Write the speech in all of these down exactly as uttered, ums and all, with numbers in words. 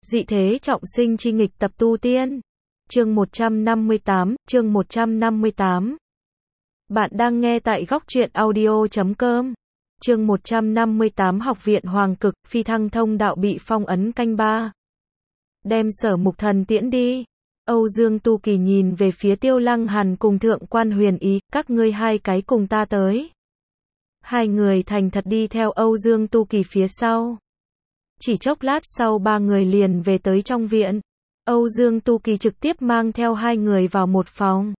Dị thế trọng sinh chi nghịch tập tu tiên. Chương một trăm năm mươi tám, chương một trăm năm mươi tám. Bạn đang nghe tại góc truyện audio chấm com. Chương một trăm năm mươi tám Học viện Hoàng Cực, phi thăng thông đạo bị phong ấn canh ba. Đem Sở Mục Thần tiễn đi. Âu Dương Tu Kỳ nhìn về phía Tiêu Lăng Hàn cùng Thượng Quan Huyền Ý, các ngươi hai cái cùng ta tới. Hai người thành thật đi theo Âu Dương Tu Kỳ phía sau. Chỉ chốc lát sau ba người liền về tới trong viện. Âu Dương Tu Kỳ trực tiếp mang theo hai người vào một phòng.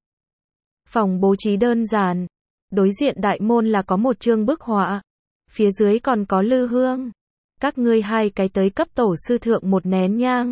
Phòng bố trí đơn giản. Đối diện đại môn là có một chương bức họa. Phía dưới còn có lư hương. Các ngươi hai cái tới cấp tổ sư thượng một nén nhang.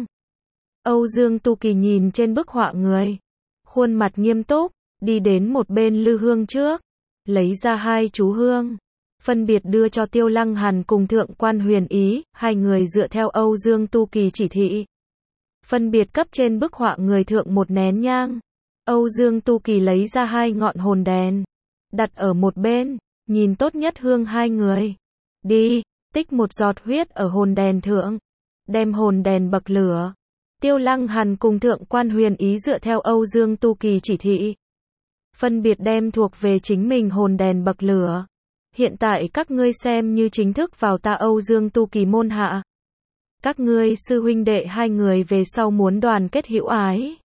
Âu Dương Tu Kỳ nhìn trên bức họa người. Khuôn mặt nghiêm túc, đi đến một bên lư hương trước. Lấy ra hai chú hương. Phân biệt đưa cho Tiêu Lăng Hàn cùng Thượng Quan Huyền Ý, hai người dựa theo Âu Dương Tu Kỳ chỉ thị. Phân biệt cấp trên bức họa người thượng một nén nhang. Âu Dương Tu Kỳ lấy ra hai ngọn hồn đèn. Đặt ở một bên, nhìn tốt nhất hương hai người. Đi, tích một giọt huyết ở hồn đèn thượng. Đem hồn đèn bậc lửa. Tiêu Lăng Hàn cùng Thượng Quan Huyền Ý dựa theo Âu Dương Tu Kỳ chỉ thị. Phân biệt đem thuộc về chính mình hồn đèn bậc lửa. Hiện tại các ngươi xem như chính thức vào ta Âu Dương Tu Kỳ môn hạ. Các ngươi sư huynh đệ hai người về sau muốn đoàn kết hữu ái.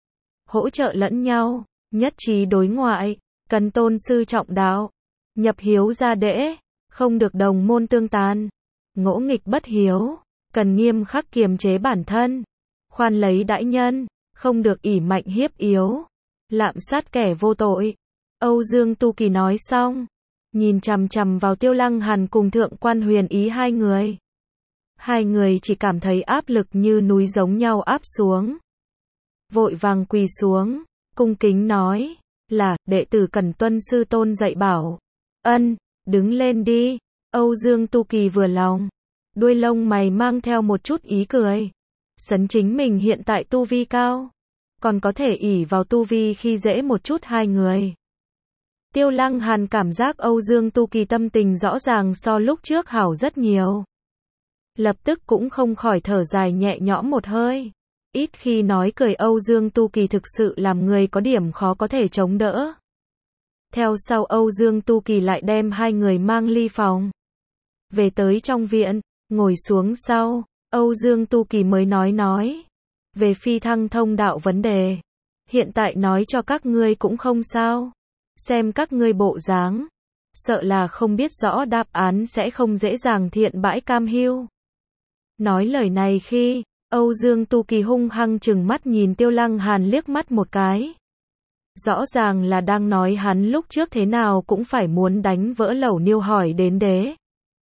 Hỗ trợ lẫn nhau, nhất trí đối ngoại, cần tôn sư trọng đạo. Nhập hiếu gia đễ, không được đồng môn tương tàn. Ngỗ nghịch bất hiếu, cần nghiêm khắc kiềm chế bản thân. Khoan lấy đãi nhân, không được ỷ mạnh hiếp yếu. Lạm sát kẻ vô tội. Âu Dương Tu Kỳ nói xong. Nhìn chằm chằm vào Tiêu Lăng Hàn cùng Thượng Quan Huyền Ý hai người. Hai người chỉ cảm thấy áp lực như núi giống nhau áp xuống. Vội vàng quỳ xuống, cung kính nói, là, đệ tử cần tuân sư tôn dạy bảo. Ân, đứng lên đi. Âu Dương Tu Kỳ vừa lòng. Đuôi lông mày mang theo một chút ý cười. Sấn chính mình hiện tại tu vi cao. Còn có thể ỷ vào tu vi khi dễ một chút hai người. Tiêu Lăng Hàn cảm giác Âu Dương Tu Kỳ tâm tình rõ ràng so lúc trước hảo rất nhiều. Lập tức cũng không khỏi thở dài nhẹ nhõm một hơi. Ít khi nói cười Âu Dương Tu Kỳ thực sự làm người có điểm khó có thể chống đỡ. Theo sau Âu Dương Tu Kỳ lại đem hai người mang ly phòng. Về tới trong viện, ngồi xuống sau, Âu Dương Tu Kỳ mới nói nói. Về phi thăng thông đạo vấn đề. Hiện tại nói cho các ngươi cũng không sao. Xem các ngươi bộ dáng, sợ là không biết rõ đáp án sẽ không dễ dàng thiện bãi cam hiu. Nói lời này khi, Âu Dương Tu Kỳ hung hăng chừng mắt nhìn Tiêu Lăng Hàn liếc mắt một cái. Rõ ràng là đang nói hắn lúc trước thế nào cũng phải muốn đánh vỡ lẩu niêu hỏi đến đế.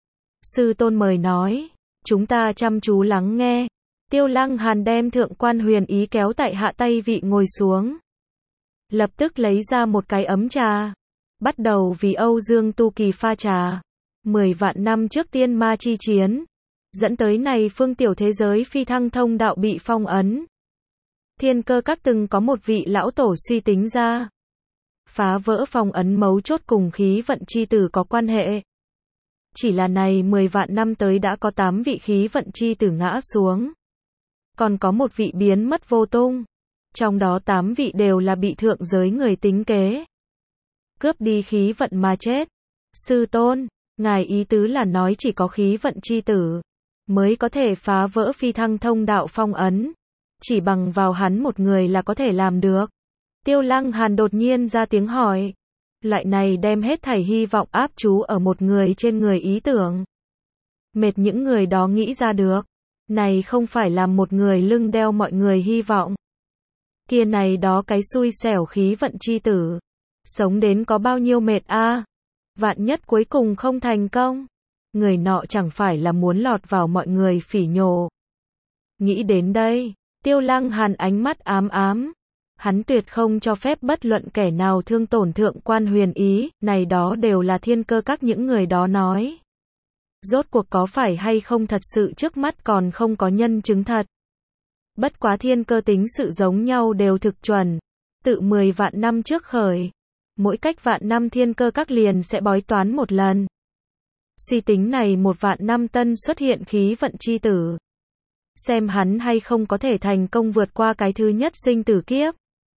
Sư tôn mời nói, chúng ta chăm chú lắng nghe. Tiêu Lăng Hàn đem Thượng Quan Huyền Ý kéo tại hạ tay vị ngồi xuống. Lập tức lấy ra một cái ấm trà. Bắt đầu vì Âu Dương Tu Kỳ pha trà. Mười vạn năm trước tiên ma chi chiến. Dẫn tới này phương tiểu thế giới phi thăng thông đạo bị phong ấn. Thiên Cơ Các từng có một vị lão tổ suy tính ra. Phá vỡ phong ấn mấu chốt cùng khí vận chi tử có quan hệ. Chỉ là này mười vạn năm tới đã có tám vị khí vận chi tử ngã xuống. Còn có một vị biến mất vô tung. Trong đó tám vị đều là bị thượng giới người tính kế. Cướp đi khí vận mà chết. Sư tôn, ngài ý tứ là nói chỉ có khí vận chi tử mới có thể phá vỡ phi thăng thông đạo phong ấn. Chỉ bằng vào hắn một người là có thể làm được. Tiêu Lăng Hàn đột nhiên ra tiếng hỏi. Loại này đem hết thảy hy vọng áp chú ở một người trên người ý tưởng. Mệt những người đó nghĩ ra được. Này không phải làm một người lưng đeo mọi người hy vọng. Kia này đó cái xui xẻo khí vận chi tử. Sống đến có bao nhiêu mệt a à? Vạn nhất cuối cùng không thành công. Người nọ chẳng phải là muốn lọt vào mọi người phỉ nhổ. Nghĩ đến đây, Tiêu Lăng Hàn ánh mắt ám ám. Hắn tuyệt không cho phép bất luận kẻ nào thương tổn Thượng Quan Huyền Ý. Này đó đều là Thiên Cơ Các những người đó nói. Rốt cuộc có phải hay không thật sự trước mắt còn không có nhân chứng thật. Bất quá thiên cơ tính sự giống nhau đều thực chuẩn. Tự mười vạn năm trước khởi. Mỗi cách vạn năm Thiên Cơ Các liền sẽ bói toán một lần. Suy tính này một vạn năm tân xuất hiện khí vận chi tử. xem hắn hay không có thể thành công vượt qua cái thứ nhất sinh tử kiếp.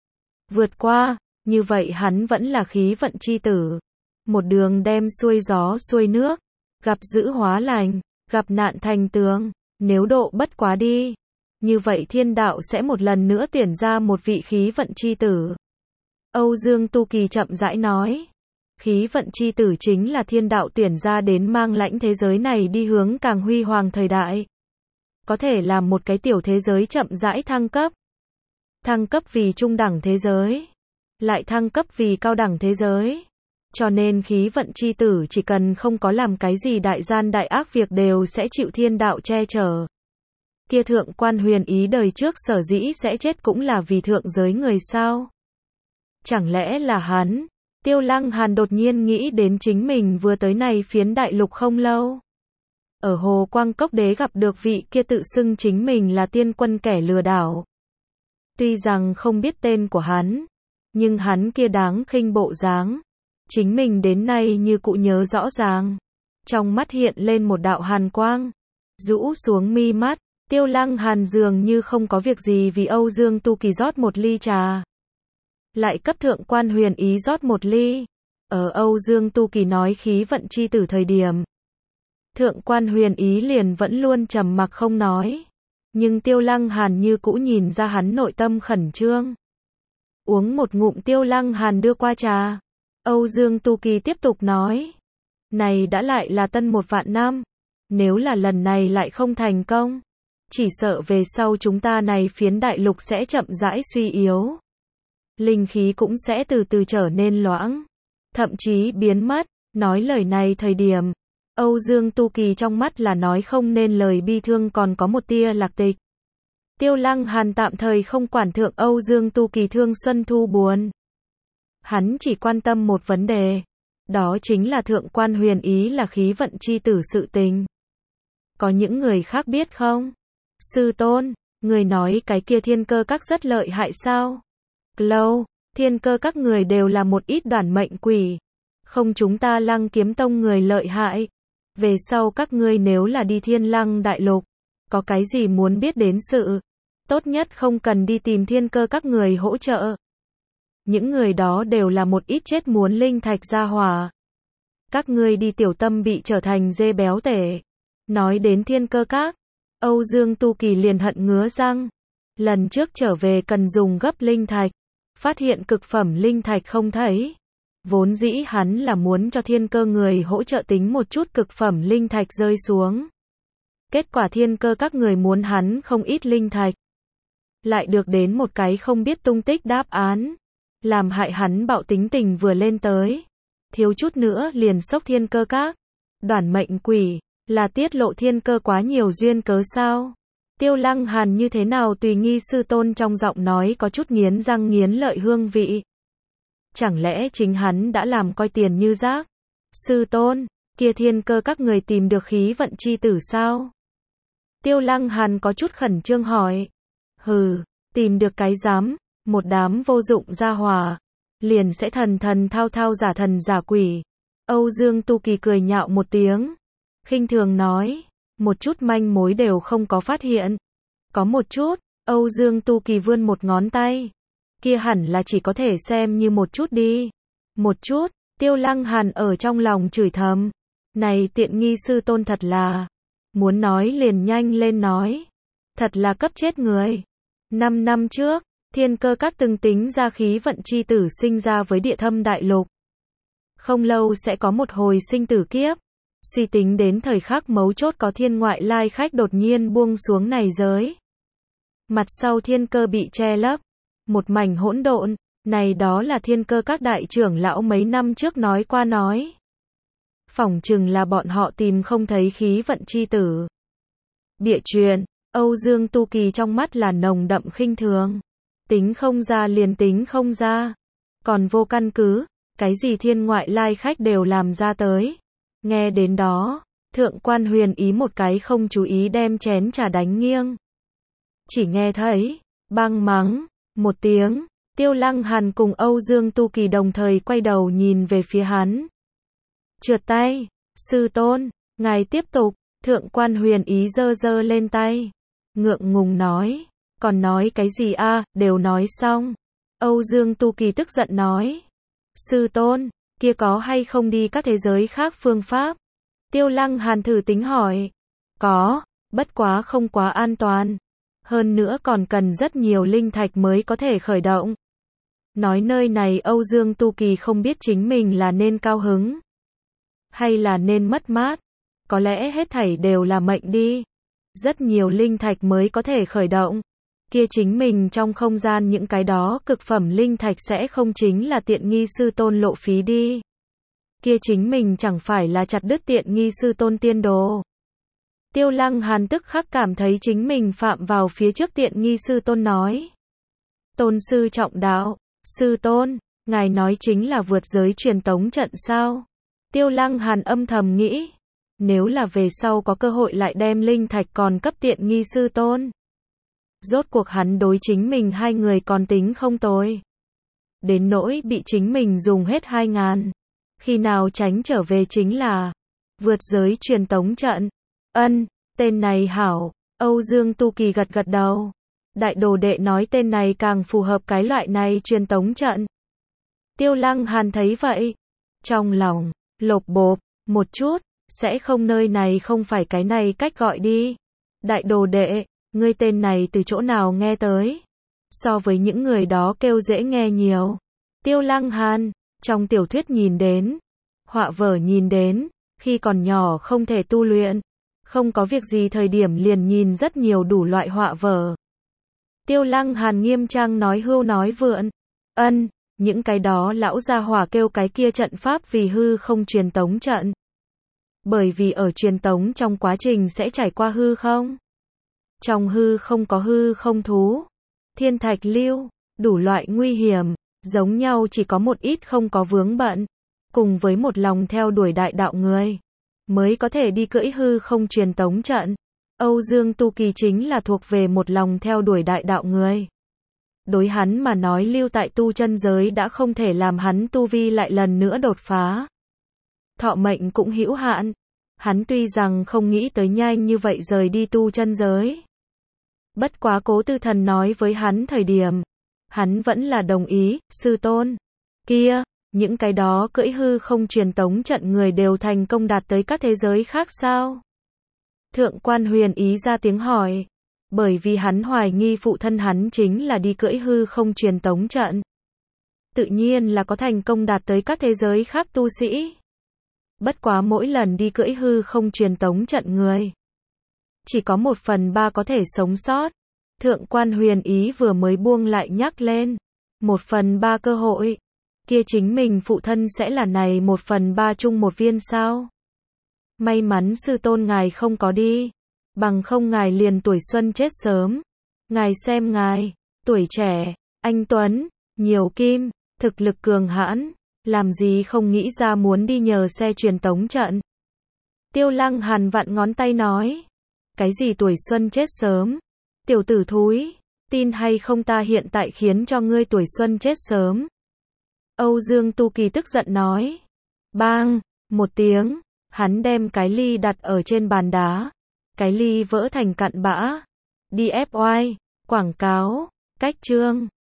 Vượt qua, như vậy hắn vẫn là khí vận chi tử. Một đường đem xuôi gió xuôi nước, gặp dữ hóa lành, gặp nạn thành tướng, nếu độ bất quá đi. Như vậy thiên đạo sẽ một lần nữa tuyển ra một vị khí vận chi tử. Âu Dương Tu Kỳ chậm rãi nói. Khí vận chi tử chính là thiên đạo tuyển ra đến mang lãnh thế giới này đi hướng càng huy hoàng thời đại. Có thể làm một cái tiểu thế giới chậm rãi thăng cấp. Thăng cấp vì trung đẳng thế giới. Lại thăng cấp vì cao đẳng thế giới. Cho nên khí vận chi tử chỉ cần không có làm cái gì đại gian đại ác việc đều sẽ chịu thiên đạo che chở. Kia thượng quan huyền ý đời trước sở dĩ sẽ chết cũng là vì thượng giới người sao? Chẳng lẽ là hắn? Tiêu Lăng Hàn đột nhiên nghĩ đến chính mình vừa tới này phiến đại lục không lâu. Ở Hồ Quang Cốc Đế gặp được vị kia tự xưng chính mình là tiên quân kẻ lừa đảo. Tuy rằng không biết tên của hắn, nhưng hắn kia đáng khinh bộ dáng, chính mình đến nay như cụ nhớ rõ ràng. Trong mắt hiện lên một đạo hàn quang, rũ xuống mi mắt, Tiêu Lăng Hàn dường như không có việc gì vì Âu Dương Tu Kỳ rót một ly trà. Lại cấp thượng quan huyền ý rót một ly. Ở Âu Dương Tu Kỳ nói khí vận chi tử thời điểm, thượng quan huyền ý liền vẫn luôn trầm mặc không nói. Nhưng Tiêu Lăng Hàn như cũ nhìn ra hắn nội tâm khẩn trương. Uống một ngụm Tiêu Lăng Hàn đưa qua trà. Âu Dương Tu Kỳ tiếp tục nói. Này đã lại là tân một vạn năm. Nếu là lần này lại không thành công, chỉ sợ về sau chúng ta này phiến đại lục sẽ chậm rãi suy yếu. Linh khí cũng sẽ từ từ trở nên loãng, thậm chí biến mất. Nói lời này thời điểm, Âu Dương Tu Kỳ trong mắt là nói không nên lời bi thương còn có một tia lạc tịch. Tiêu Lăng Hàn tạm thời không quản thượng Âu Dương Tu Kỳ thương xuân thu buồn. Hắn chỉ quan tâm một vấn đề, đó chính là thượng quan huyền ý là khí vận chi tử sự tình. Có những người khác biết không? Sư tôn, người nói cái kia thiên cơ các rất lợi hại sao? Lâu, thiên cơ các người đều là một ít đoàn mệnh quỷ. Không chúng ta Lăng Kiếm Tông người lợi hại. Về sau các ngươi nếu là đi Thiên Lăng đại lục, có cái gì muốn biết đến sự, tốt nhất không cần đi tìm thiên cơ các người hỗ trợ. Những người đó đều là một ít chết muốn linh thạch gia hỏa. Các ngươi đi tiểu tâm bị trở thành dê béo tể. Nói đến thiên cơ các, Âu Dương Tu Kỳ liền hận ngứa răng. Lần trước trở về cần dùng gấp linh thạch, phát hiện cực phẩm linh thạch không thấy. Vốn dĩ hắn là muốn cho thiên cơ người hỗ trợ tính một chút cực phẩm linh thạch rơi xuống. Kết quả thiên cơ các người muốn hắn không ít linh thạch. Lại được đến một cái không biết tung tích đáp án. Làm hại hắn bạo tính tình vừa lên tới. Thiếu chút nữa liền sốc thiên cơ các. Đoàn mệnh quỷ, là tiết lộ thiên cơ quá nhiều duyên cớ sao? Tiêu Lăng Hàn như thế nào tùy nghi sư tôn trong giọng nói có chút nghiến răng nghiến lợi hương vị. Chẳng lẽ chính hắn đã làm coi tiền như rác? Sư tôn, kia thiên cơ các người tìm được khí vận chi tử sao? Tiêu Lăng Hàn có chút khẩn trương hỏi. Hừ, tìm được cái dám, một đám vô dụng gia hỏa, liền sẽ thần thần thao thao giả thần giả quỷ. Âu Dương Tu Kỳ cười nhạo một tiếng, khinh thường nói, một chút manh mối đều không có phát hiện. Có một chút, Âu Dương Tu Kỳ vươn một ngón tay. Kia hẳn là chỉ có thể xem như một chút đi. Một chút, Tiêu Lăng Hàn ở trong lòng chửi thầm. Này tiện nghi sư tôn thật là, muốn nói liền nhanh lên nói. Thật là cấp chết người. Năm năm trước, thiên cơ các từng tính ra khí vận chi tử sinh ra với địa thâm đại lục. Không lâu sẽ có một hồi sinh tử kiếp. Suy tính đến thời khắc mấu chốt có thiên ngoại lai khách đột nhiên buông xuống này giới. Mặt sau thiên cơ bị che lấp. Một mảnh hỗn độn, này đó là thiên cơ các đại trưởng lão mấy năm trước nói qua nói. Phỏng chừng là bọn họ tìm không thấy khí vận chi tử. Bịa chuyện, Âu Dương Tu Kỳ trong mắt là nồng đậm khinh thường. Tính không ra liền tính không ra. Còn vô căn cứ, cái gì thiên ngoại lai khách đều làm ra tới. Nghe đến đó, thượng quan huyền ý một cái không chú ý đem chén trà đánh nghiêng. Chỉ nghe thấy, băng mắng, một tiếng, Tiêu Lăng Hàn cùng Âu Dương Tu Kỳ đồng thời quay đầu nhìn về phía hắn. Trượt tay, sư tôn, ngài tiếp tục, thượng quan huyền ý giơ giơ lên tay. ngượng ngùng nói. Còn nói cái gì a, đều nói xong. Âu Dương Tu Kỳ tức giận nói. Sư tôn, kia có hay không đi các thế giới khác phương pháp? Tiêu Lăng Hàn thử tính hỏi. Có, bất quá không quá an toàn. Hơn nữa còn cần rất nhiều linh thạch mới có thể khởi động. Nói nơi này Âu Dương Tu Kỳ không biết chính mình là nên cao hứng, hay là nên mất mát. Có lẽ hết thảy đều là mệnh đi. Rất nhiều linh thạch mới có thể khởi động. Kia chính mình trong không gian những cái đó cực phẩm linh thạch sẽ không chính là tiện nghi sư tôn lộ phí đi. Kia chính mình chẳng phải là chặt đứt tiện nghi sư tôn tiên đồ. Tiêu Lăng Hàn tức khắc cảm thấy chính mình phạm vào phía trước tiện nghi sư tôn nói. Tôn sư trọng đạo, sư tôn, ngài nói chính là vượt giới truyền tống trận sao? Tiêu Lăng Hàn âm thầm nghĩ. Nếu là về sau có cơ hội lại đem linh thạch còn cấp tiện nghi sư tôn. Rốt cuộc hắn đối chính mình hai người còn tính không tồi. Đến nỗi bị chính mình dùng hết hai ngàn. Khi nào tránh trở về chính là vượt giới truyền tống trận. Ân, tên này hảo. Âu Dương Tu Kỳ gật gật đầu. Đại đồ đệ nói tên này càng phù hợp cái loại này truyền tống trận. Tiêu Lăng Hàn thấy vậy. Trong lòng, lột bộp, một chút, sẽ không nơi này không phải cái này cách gọi đi. Đại đồ đệ, ngươi tên này từ chỗ nào nghe tới? So với những người đó kêu dễ nghe nhiều. Tiêu Lăng Hàn, trong tiểu thuyết nhìn đến, họa vở nhìn đến, khi còn nhỏ không thể tu luyện, không có việc gì thời điểm liền nhìn rất nhiều đủ loại họa vở. Tiêu Lăng Hàn nghiêm trang nói hưu nói vượn. Ân, những cái đó lão gia hỏa kêu cái kia trận pháp vì hư không truyền tống trận. Bởi vì ở truyền tống trong quá trình sẽ trải qua hư không. Trong hư không có hư không thú, thiên thạch lưu, đủ loại nguy hiểm, giống nhau chỉ có một ít không có vướng bận, cùng với một lòng theo đuổi đại đạo người, mới có thể đi cưỡi hư không truyền tống trận. Âu Dương Tu Kỳ chính là thuộc về một lòng theo đuổi đại đạo người. Đối hắn mà nói lưu tại tu chân giới đã không thể làm hắn tu vi lại lần nữa đột phá. Thọ mệnh cũng hữu hạn. Hắn tuy rằng không nghĩ tới nhanh như vậy rời đi tu chân giới. Bất quá Cố Tư Thần nói với hắn thời điểm, hắn vẫn là đồng ý. Sư tôn, kia, những cái đó cưỡi hư không truyền tống trận người đều thành công đạt tới các thế giới khác sao? Thượng quan Huyền Ý ra tiếng hỏi, bởi vì hắn hoài nghi phụ thân hắn chính là đi cưỡi hư không truyền tống trận. Tự nhiên là có thành công đạt tới các thế giới khác tu sĩ. Bất quá mỗi lần đi cưỡi hư không truyền tống trận người, chỉ có một phần ba có thể sống sót. Thượng quan Huyền Ý vừa mới buông lại nhắc lên. Một phần ba cơ hội. Kia chính mình phụ thân sẽ là này một phần ba chung một viên sao? May mắn sư tôn ngài không có đi. Bằng không ngài liền tuổi xuân chết sớm. Ngài xem ngài, tuổi trẻ, anh tuấn, nhiều kim, thực lực cường hãn. Làm gì không nghĩ ra muốn đi nhờ xe truyền tống trận. Tiêu Lăng Hàn vặn ngón tay nói. Cái gì tuổi xuân chết sớm? Tiểu tử thúi, tin hay không ta hiện tại khiến cho ngươi tuổi xuân chết sớm. Âu Dương Tu Kỳ tức giận nói. Bang, một tiếng, hắn đem cái ly đặt ở trên bàn đá. Cái ly vỡ thành cặn bã. đi ép oai, quảng cáo, cách chương.